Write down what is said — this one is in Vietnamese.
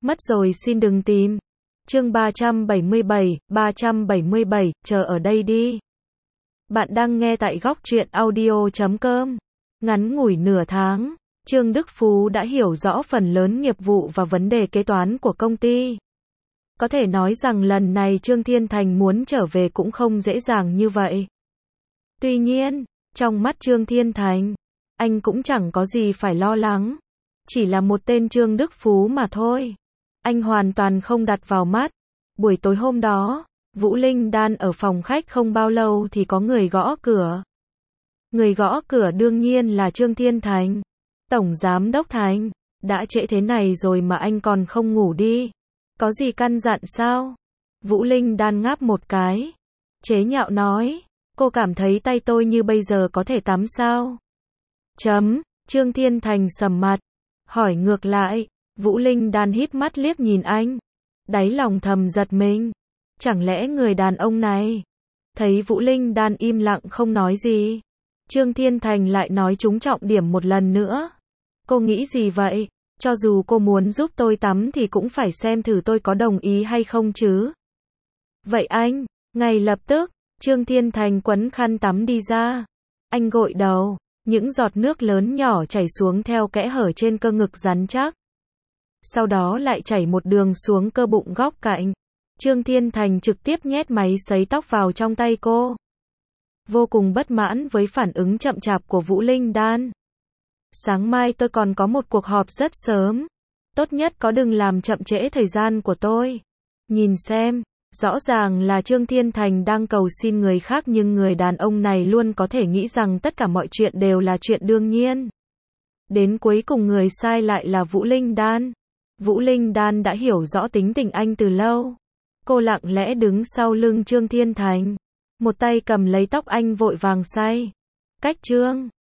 Mất rồi xin đừng tìm. Chương 377, chờ ở đây đi. Bạn đang nghe tại góc truyện audio.com. Ngắn ngủi nửa tháng, Trương Đức Phú đã hiểu rõ phần lớn nghiệp vụ và vấn đề kế toán của công ty. Có thể nói rằng lần này Trương Thiên Thành muốn trở về cũng không dễ dàng như vậy. Tuy nhiên, trong mắt Trương Thiên Thành, anh cũng chẳng có gì phải lo lắng. Chỉ là một tên Trương Đức Phú mà thôi. Anh hoàn toàn không đặt vào mắt. Buổi tối hôm đó, Vũ Linh Đan ở phòng khách không bao lâu thì có người gõ cửa. Người gõ cửa đương nhiên là Trương Thiên Thành. Tổng Giám Đốc Thành, đã trễ thế này rồi mà anh còn không ngủ đi. Có gì căn dặn sao? Vũ Linh Đan ngáp một cái. Chế nhạo nói, cô cảm thấy tay tôi như bây giờ có thể tắm sao? Trương Thiên Thành sầm mặt. Hỏi ngược lại, Vũ Linh Đan híp mắt liếc nhìn anh. Đáy lòng thầm giật mình. Chẳng lẽ người đàn ông này? Thấy Vũ Linh Đan im lặng không nói gì. Trương Thiên Thành lại nói trúng trọng điểm một lần nữa. Cô nghĩ gì vậy? Cho dù cô muốn giúp tôi tắm thì cũng phải xem thử tôi có đồng ý hay không chứ. Vậy anh, ngay lập tức, Trương Thiên Thành quấn khăn tắm đi ra. Anh gội đầu, những giọt nước lớn nhỏ chảy xuống theo kẽ hở trên cơ ngực rắn chắc. Sau đó lại chảy một đường xuống cơ bụng góc cạnh. Trương Thiên Thành trực tiếp nhét máy sấy tóc vào trong tay cô. Vô cùng bất mãn với phản ứng chậm chạp của Vũ Linh Đan. Sáng mai tôi còn có một cuộc họp rất sớm. Tốt nhất có đừng làm chậm trễ thời gian của tôi. Nhìn xem, rõ ràng là Trương Thiên Thành đang cầu xin người khác nhưng người đàn ông này luôn có thể nghĩ rằng tất cả mọi chuyện đều là chuyện đương nhiên. Đến cuối cùng người sai lại là Vũ Linh Đan. Vũ Linh Đan đã hiểu rõ tính tình anh từ lâu. Cô lặng lẽ đứng sau lưng Trương Thiên Thành. Một tay cầm lấy tóc anh vội vàng say. Cách Trương